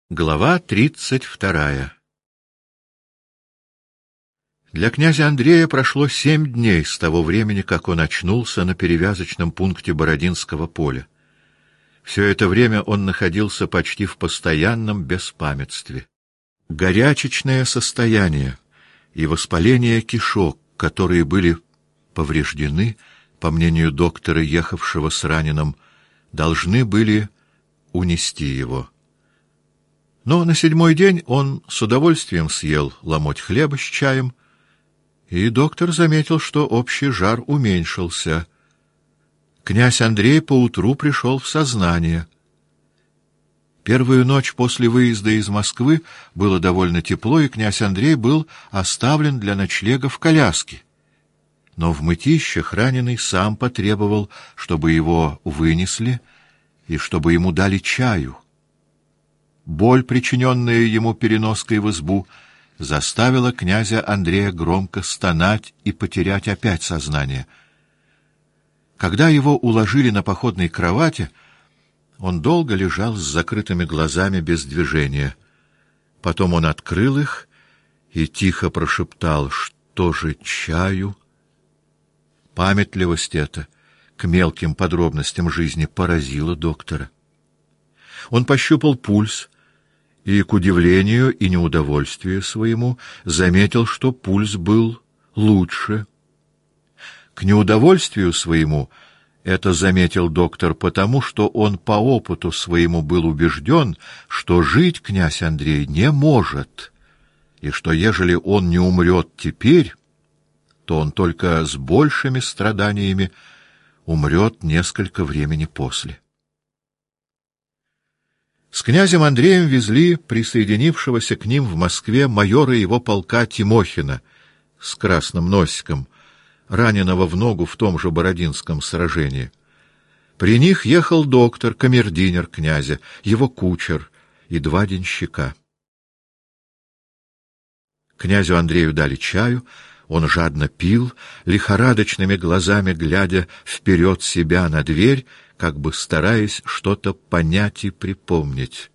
Глава 32. Для князя Андрея прошло 7 дней с того времени, как он очнулся на перевязочном пункте Бородинского поля. Все это время он находился почти в постоянном беспамятстве. Горячечное состояние и воспаление кишок, которые были повреждены, по мнению доктора, ехавшего с раненым, должны были унести его. Но на 7-й день он с удовольствием съел ломоть хлеба с чаем, и доктор заметил, что общий жар уменьшился. Князь Андрей поутру пришел в сознание. Первую ночь после выезда из Москвы было довольно тепло, и князь Андрей был оставлен для ночлега в коляске. Но в Мытищах раненый сам потребовал, чтобы его вынесли и чтобы ему дали чаю. Боль, причиненная ему переноской в избу, заставила князя Андрея громко стонать и потерять опять сознание. Когда его уложили на походной кровати, он долго лежал с закрытыми глазами без движения. Потом он открыл их и тихо прошептал: «Что же чаю?» Памятливость эта к мелким подробностям жизни поразила доктора. Он пощупал пульс и, к удивлению и неудовольствию своему, заметил, что пульс был лучше. К неудовольствию своему это заметил доктор потому, что он по опыту своему был убежден, что жить князь Андрей не может, и что ежели он не умрет теперь, то он только с большими страданиями умрет несколько времени после. С князем Андреем везли присоединившегося к ним в Москве майора его полка Тимохина с красным носиком, раненого в ногу в том же Бородинском сражении. При них ехал доктор, камердинер князя, его кучер и 2 денщика. Князю Андрею дали чаю, он жадно пил, лихорадочными глазами глядя вперед себя на дверь, как бы стараясь что-то понять и припомнить.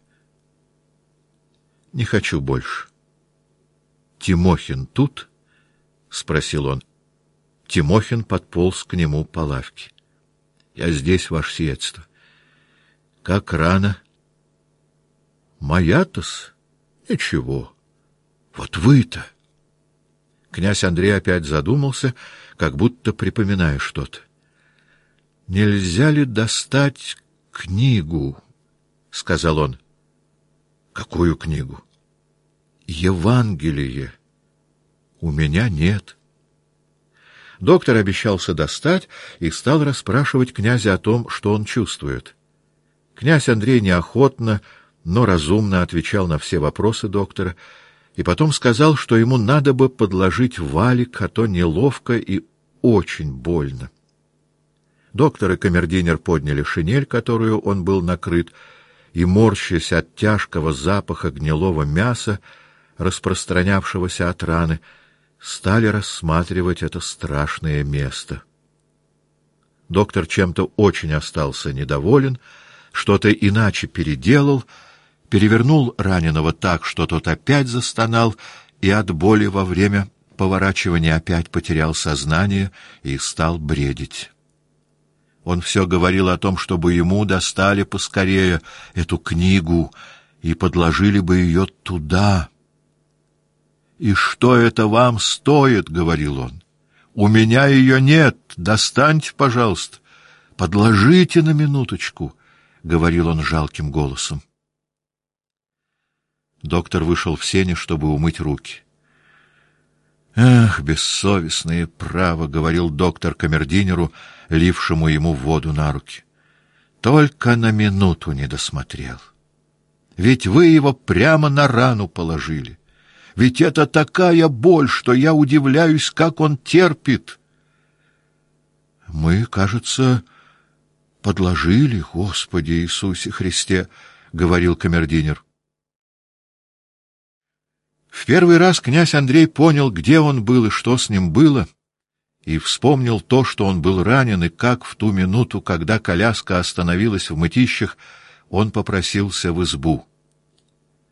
«Не хочу больше». «Тимохин тут?» — спросил он. Тимохин подполз к нему по лавке. «Я здесь, ваше сиятельство». «Как рано?» «Моя-то-с? Ничего. Вот вы-то». Князь Андрей опять задумался, как будто припоминая что-то. «Нельзя ли достать книгу?» — сказал он. «Какую книгу?» «Евангелие. У меня нет». Доктор обещался достать и стал расспрашивать князя о том, что он чувствует. Князь Андрей неохотно, но разумно отвечал на все вопросы доктора, и потом сказал, что ему надо бы подложить валик, а то неловко и очень больно. Доктор и камердинер подняли шинель, которую он был накрыт, и, морщась от тяжкого запаха гнилого мяса, распространявшегося от раны, стали рассматривать это страшное место. Доктор чем-то очень остался недоволен, что-то иначе переделал, перевернул раненого так, что тот опять застонал, и от боли во время поворачивания опять потерял сознание и стал бредить. Он все говорил о том, чтобы ему достали поскорее эту книгу и подложили бы ее туда. «И что это вам стоит?» — говорил он. «У меня ее нет. Достаньте, пожалуйста. Подложите на минуточку», — говорил он жалким голосом. Доктор вышел в сени, чтобы умыть руки. «Эх, бессовестные, право», — говорил доктор камердинеру, лившему ему воду на руки. «Только на минуту не досмотрел. Ведь вы его прямо на рану положили. Ведь это такая боль, что я удивляюсь, как он терпит». «Мы, кажется, подложили, Господи Иисусе Христе», — говорил камердинер. В первый раз князь Андрей понял, где он был и что с ним было, и вспомнил то, что он был ранен, и как в ту минуту, когда коляска остановилась в Мытищах, он попросился в избу.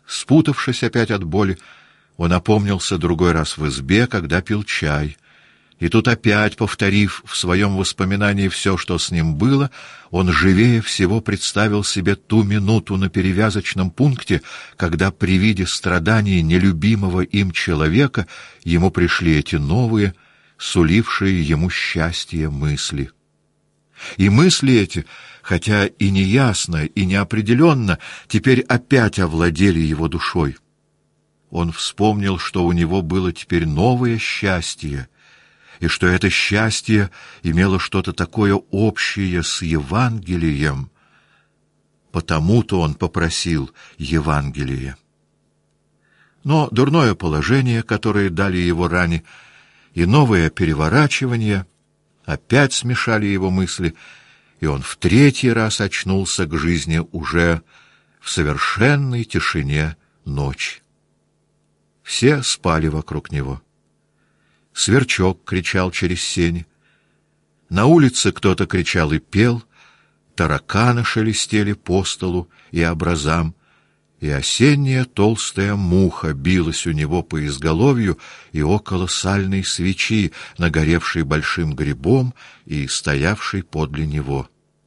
Спутавшись опять от боли, он опомнился другой раз в избе, когда пил чай. И тут опять, повторив в своем воспоминании все, что с ним было, он живее всего представил себе ту минуту на перевязочном пункте, когда при виде страданий нелюбимого им человека ему пришли эти новые, сулившие ему счастье мысли. И мысли эти, хотя и неясно, и неопределенно, теперь опять овладели его душой. Он вспомнил, что у него было теперь новое счастье, и что это счастье имело что-то такое общее с Евангелием. Потому-то он попросил Евангелие. Но дурное положение, которое дали его ране, и новое переворачивание опять смешали его мысли, и он в третий раз очнулся к жизни уже в совершенной тишине ночи. Все спали вокруг него. Сверчок кричал через сени. На улице кто-то кричал и пел, тараканы шелестели по столу и образам, и осенняя толстая муха билась у него по изголовью и около сальной свечи, нагоревшей большим грибом и стоявшей подле него.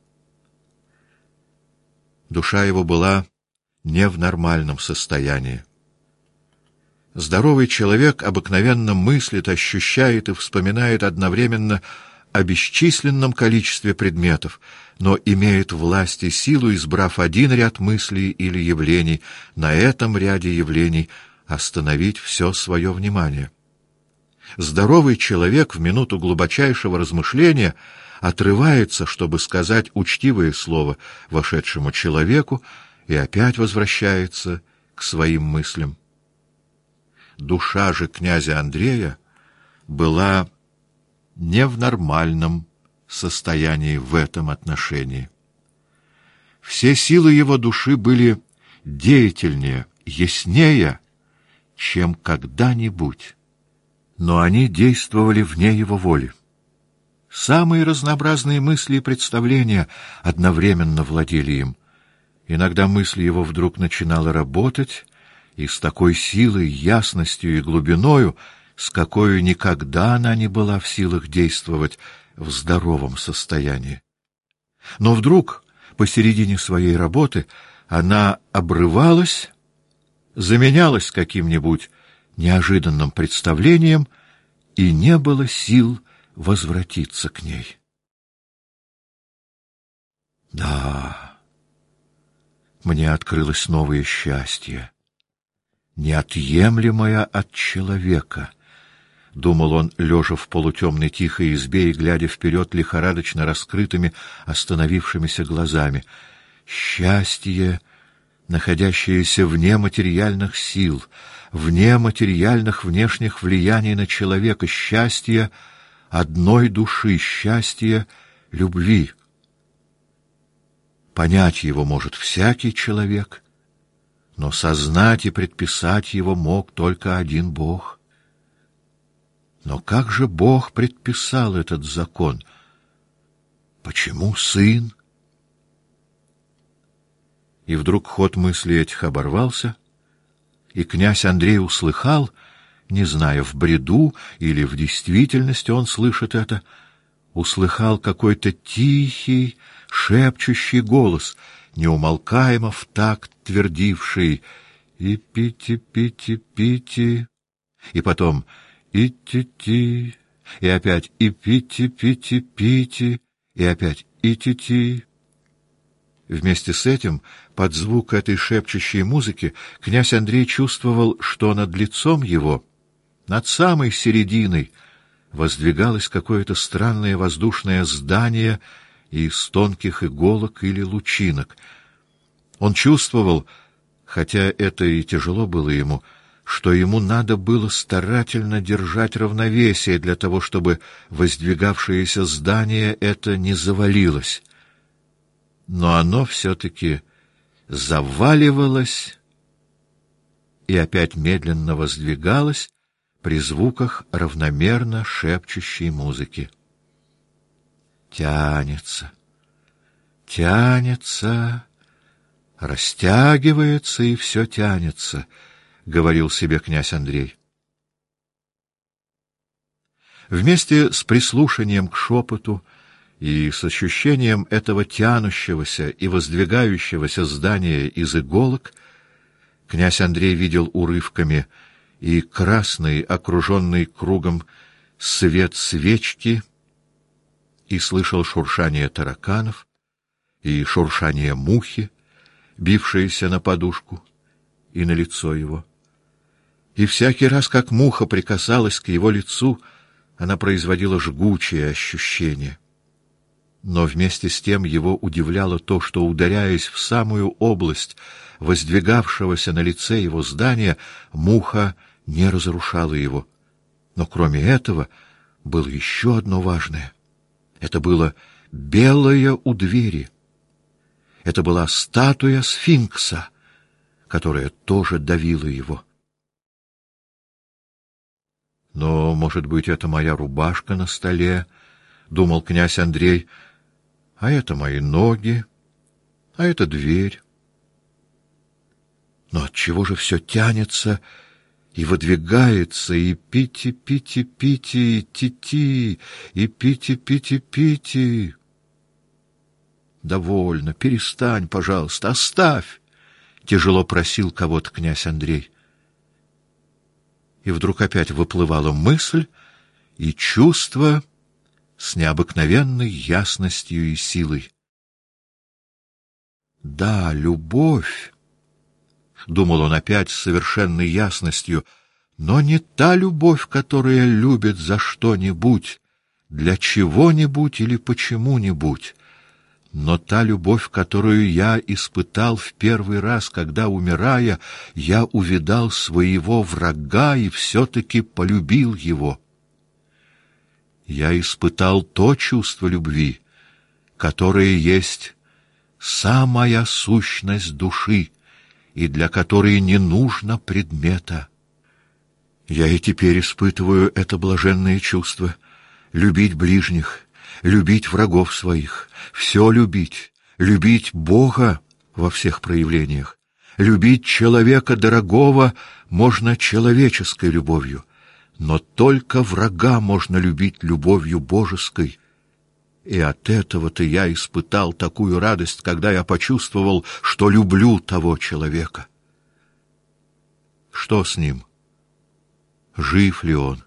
Душа его была не в нормальном состоянии. Здоровый человек обыкновенно мыслит, ощущает и вспоминает одновременно о бесчисленном количестве предметов, но имеет власть и силу, избрав один ряд мыслей или явлений, на этом ряде явлений остановить все свое внимание. Здоровый человек в минуту глубочайшего размышления отрывается, чтобы сказать учтивое слово вошедшему человеку, и опять возвращается к своим мыслям. Душа же князя Андрея была не в нормальном состоянии в этом отношении. Все силы его души были деятельнее, яснее, чем когда-нибудь, но они действовали вне его воли. Самые разнообразные мысли и представления одновременно владели им. Иногда мысль его вдруг начинала работать, и с такой силой, ясностью и глубиною, с какой никогда она не была в силах действовать в здоровом состоянии. Но вдруг, посередине своей работы, она обрывалась, заменялась каким-нибудь неожиданным представлением, и не было сил возвратиться к ней. Да, мне открылось новое счастье, неотъемлемое от человека, — думал он, лежа в полутемной тихой избе и глядя вперед лихорадочно раскрытыми, остановившимися глазами. Счастье, находящееся вне материальных сил, вне материальных внешних влияний на человека, счастье одной души, счастье любви. Понять его может всякий человек, но сознать и предписать его мог только один Бог. Но как же Бог предписал этот закон? Почему Сын? И вдруг ход мыслей этих оборвался, и князь Андрей услыхал, не зная, в бреду или в действительности он слышит это, услыхал какой-то тихий, шепчущий голос, неумолкаемо в такт твердивший «И пити, пити, пити», и потом «И ти-ти», и опять «И пити, пити, пити», и опять «И ти-ти». Вместе с этим, под звук этой шепчущей музыки, князь Андрей чувствовал, что над лицом его, над самой серединой, воздвигалось какое-то странное воздушное здание из тонких иголок или лучинок. Он чувствовал, хотя это и тяжело было ему, что ему надо было старательно держать равновесие для того, чтобы воздвигавшееся здание это не завалилось. Но оно все-таки заваливалось и опять медленно воздвигалось при звуках равномерно шепчущей музыки. Тянется, тянется, Растягивается и все тянется, — говорил себе князь Андрей. Вместе с прислушанием к шепоту и с ощущением этого тянущегося и воздвигающегося здания из иголок князь Андрей видел урывками и красный, окруженный кругом свет свечки, и слышал шуршание тараканов и шуршание мухи, бившиеся на подушку и на лицо его. И всякий раз, как муха прикасалась к его лицу, она производила жгучее ощущение. Но вместе с тем его удивляло то, что, ударяясь в самую область воздвигавшегося на лице его здания, муха не разрушала его. Но кроме этого было еще одно важное. Это было белое у двери. Это была статуя сфинкса, которая тоже давила его. «Но, может быть, это моя рубашка на столе, — думал князь Андрей, — а это мои ноги, а это дверь. Но отчего же все тянется и выдвигается, и пити-пити-пити, и ти-ти, и пити-пити-пити? Довольно, перестань, пожалуйста, оставь! — тяжело просил кого-то князь Андрей. И вдруг опять выплывала мысль и чувство с необыкновенной ясностью и силой. Да, любовь, — думал он опять с совершенной ясностью, — но не та любовь, которая любит за что-нибудь, для чего-нибудь или почему-нибудь, но та любовь, которую я испытал в первый раз, когда, умирая, я увидал своего врага и все-таки полюбил его. Я испытал то чувство любви, которое есть самая сущность души и для которой не нужно предмета. Я и теперь испытываю это блаженное чувство — любить ближних, любить врагов своих, все любить, любить Бога во всех проявлениях. Любить человека дорогого можно человеческой любовью, но только врага можно любить любовью божеской. И от этого-то я испытал такую радость, когда я почувствовал, что люблю того человека. Что с ним? Жив ли он?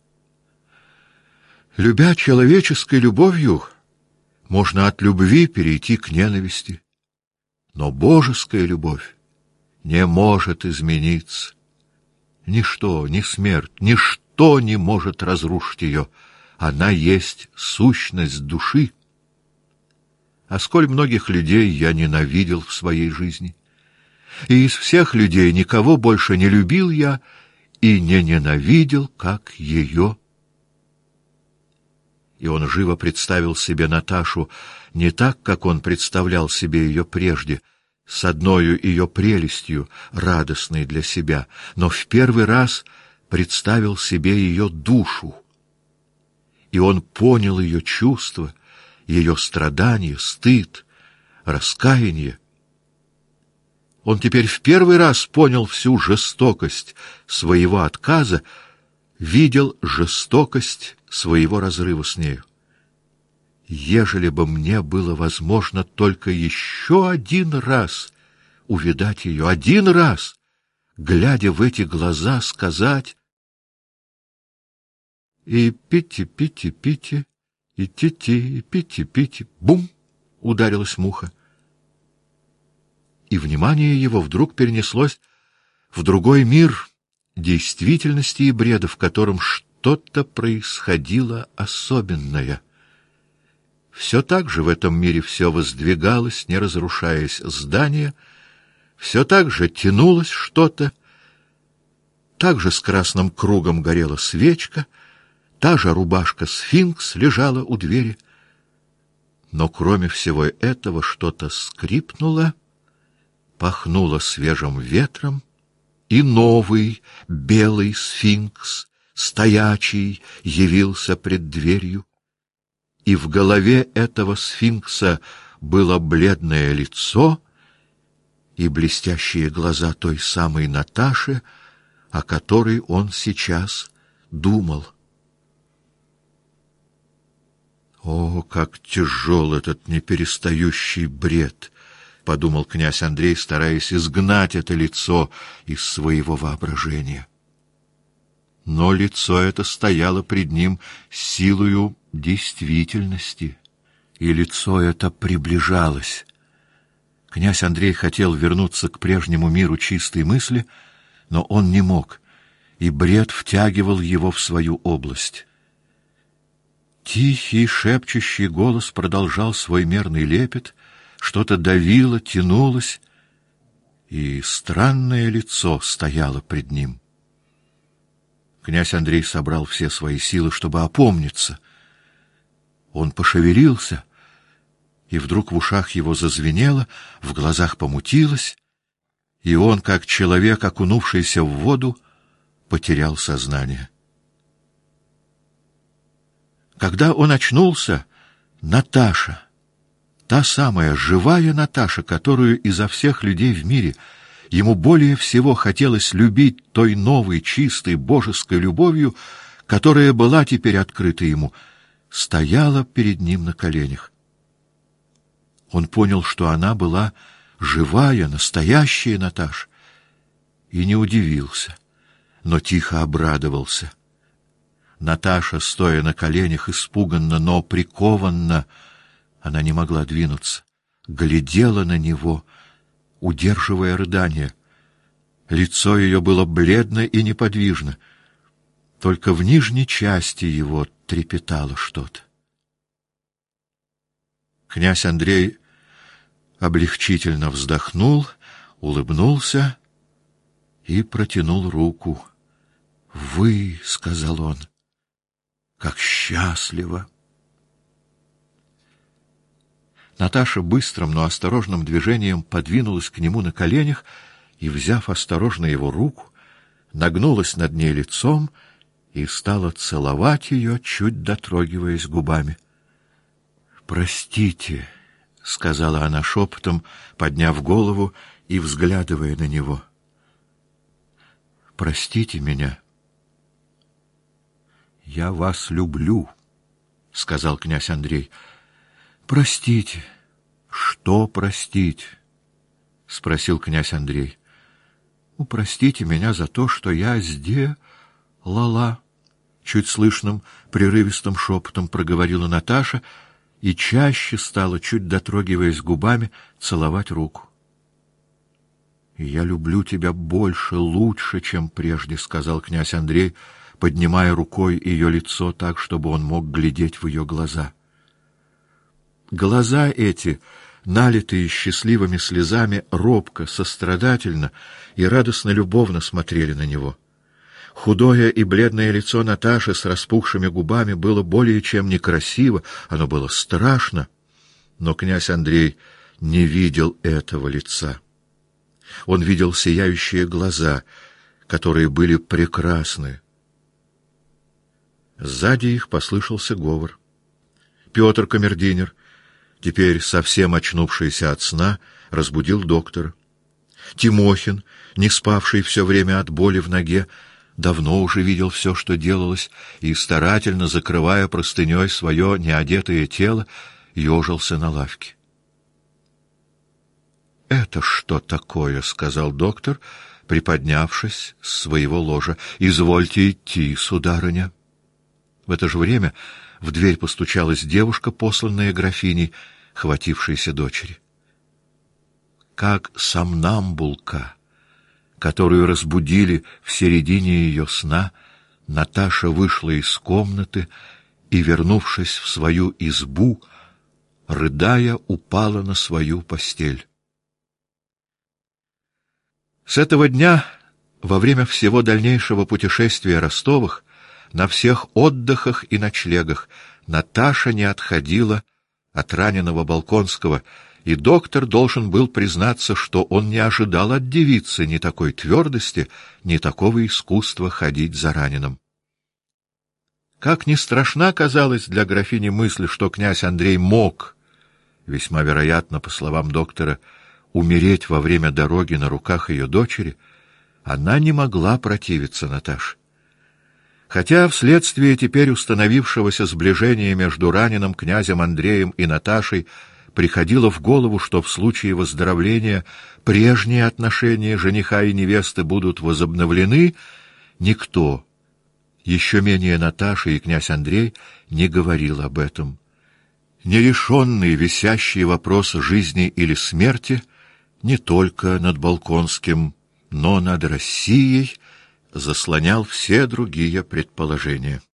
Любя человеческой любовью, можно от любви перейти к ненависти. Но божеская любовь не может измениться. Ничто, ни смерть, ничто не может разрушить ее. Она есть сущность души. А сколь многих людей я ненавидел в своей жизни. И из всех людей никого больше не любил я и не ненавидел, как ее. И он живо представил себе Наташу не так, как он представлял себе ее прежде, с одною ее прелестью, радостной для себя, но в первый раз представил себе ее душу. И он понял ее чувства, ее страдания, стыд, раскаяние. Он теперь в первый раз понял всю жестокость своего отказа, видел жестокость своего разрыва с нею. Ежели бы мне было возможно только еще один раз увидать ее, один раз, глядя в эти глаза, сказать: и пити-пити-пити, и ти-ти, и пити-пити, бум! Ударилась муха. И внимание его вдруг перенеслось в другой мир действительности и бреда, в котором что-то происходило особенное. Все так же в этом мире все воздвигалось, не разрушаясь, здание, все так же тянулось что-то, так же с красным кругом горела свечка, та же рубашка сфинкс лежала у двери. Но кроме всего этого что-то скрипнуло, пахнуло свежим ветром, и новый белый сфинкс, стоячий, явился пред дверью. И в голове этого сфинкса было бледное лицо и блестящие глаза той самой Наташи, о которой он сейчас думал. «О, как тяжел этот неперестающий бред!» — подумал князь Андрей, стараясь изгнать это лицо из своего воображения. Но лицо это стояло пред ним силою действительности, и лицо это приближалось. Князь Андрей хотел вернуться к прежнему миру чистой мысли, но он не мог, и бред втягивал его в свою область. Тихий, шепчущий голос продолжал свой мерный лепет, что-то давило, тянулось, и странное лицо стояло пред ним. Князь Андрей собрал все свои силы, чтобы опомниться. Он пошевелился, и вдруг в ушах его зазвенело, в глазах помутилось, и он, как человек, окунувшийся в воду, потерял сознание. Когда он очнулся, Наташа, та самая живая Наташа, которую изо всех людей в мире ему более всего хотелось любить той новой, чистой, божеской любовью, которая была теперь открыта ему, стояла перед ним на коленях. Он понял, что она была живая, настоящая Наташа, и не удивился, но тихо обрадовался. Наташа, стоя на коленях, испуганно, но прикованно, она не могла двинуться, глядела на него, удерживая рыдание. Лицо ее было бледно и неподвижно, только в нижней части его трепетало что-то. Князь Андрей облегчительно вздохнул, улыбнулся и протянул руку. «Вы, — сказал он, — как счастливо!» Наташа быстрым, но осторожным движением подвинулась к нему на коленях и, взяв осторожно его руку, нагнулась над ней лицом и стала целовать ее, чуть дотрогиваясь губами. «Простите, — сказала она шепотом, подняв голову и взглядывая на него. — Простите меня. — Я вас люблю, — сказал князь Андрей. — Простите. — Что простить? — спросил князь Андрей. — Простите меня за то, что я сделала, — чуть слышным, прерывистым шепотом проговорила Наташа, и чаще стала, чуть дотрогиваясь губами, целовать руку. «И я люблю тебя больше, лучше, чем прежде», — сказал князь Андрей, поднимая рукой ее лицо так, чтобы он мог глядеть в ее глаза. Глаза эти, налитые счастливыми слезами, робко, сострадательно и радостно-любовно смотрели на него. Худое и бледное лицо Наташи с распухшими губами было более чем некрасиво, оно было страшно, но князь Андрей не видел этого лица. Он видел сияющие глаза, которые были прекрасны. Сзади их послышался говор. Петр камердинер, теперь совсем очнувшийся от сна, разбудил доктора. Тимохин, не спавший все время от боли в ноге, давно уже видел все, что делалось, и, старательно закрывая простыней свое неодетое тело, ежился на лавке. — Это что такое? — сказал доктор, приподнявшись с своего ложа. — Извольте идти, сударыня. В это же время в дверь постучалась девушка, посланная графиней, хватившейся дочери. Как сомнамбулка, которую разбудили в середине ее сна, Наташа вышла из комнаты и, вернувшись в свою избу, рыдая, упала на свою постель. С этого дня, во время всего дальнейшего путешествия Ростовых, на всех отдыхах и ночлегах Наташа не отходила от раненого Болконского, и доктор должен был признаться, что он не ожидал от девицы ни такой твердости, ни такого искусства ходить за раненым. Как ни страшна казалась для графини мысль, что князь Андрей мог, весьма вероятно, по словам доктора, умереть во время дороги на руках ее дочери, она не могла противиться Наташе. Хотя вследствие теперь установившегося сближения между раненым князем Андреем и Наташей приходило в голову, что в случае выздоровления прежние отношения жениха и невесты будут возобновлены, никто, еще менее Наташа и князь Андрей, не говорил об этом. Нерешенный висящий вопрос жизни или смерти не только над Болконским, но над Россией заслонял все другие предположения.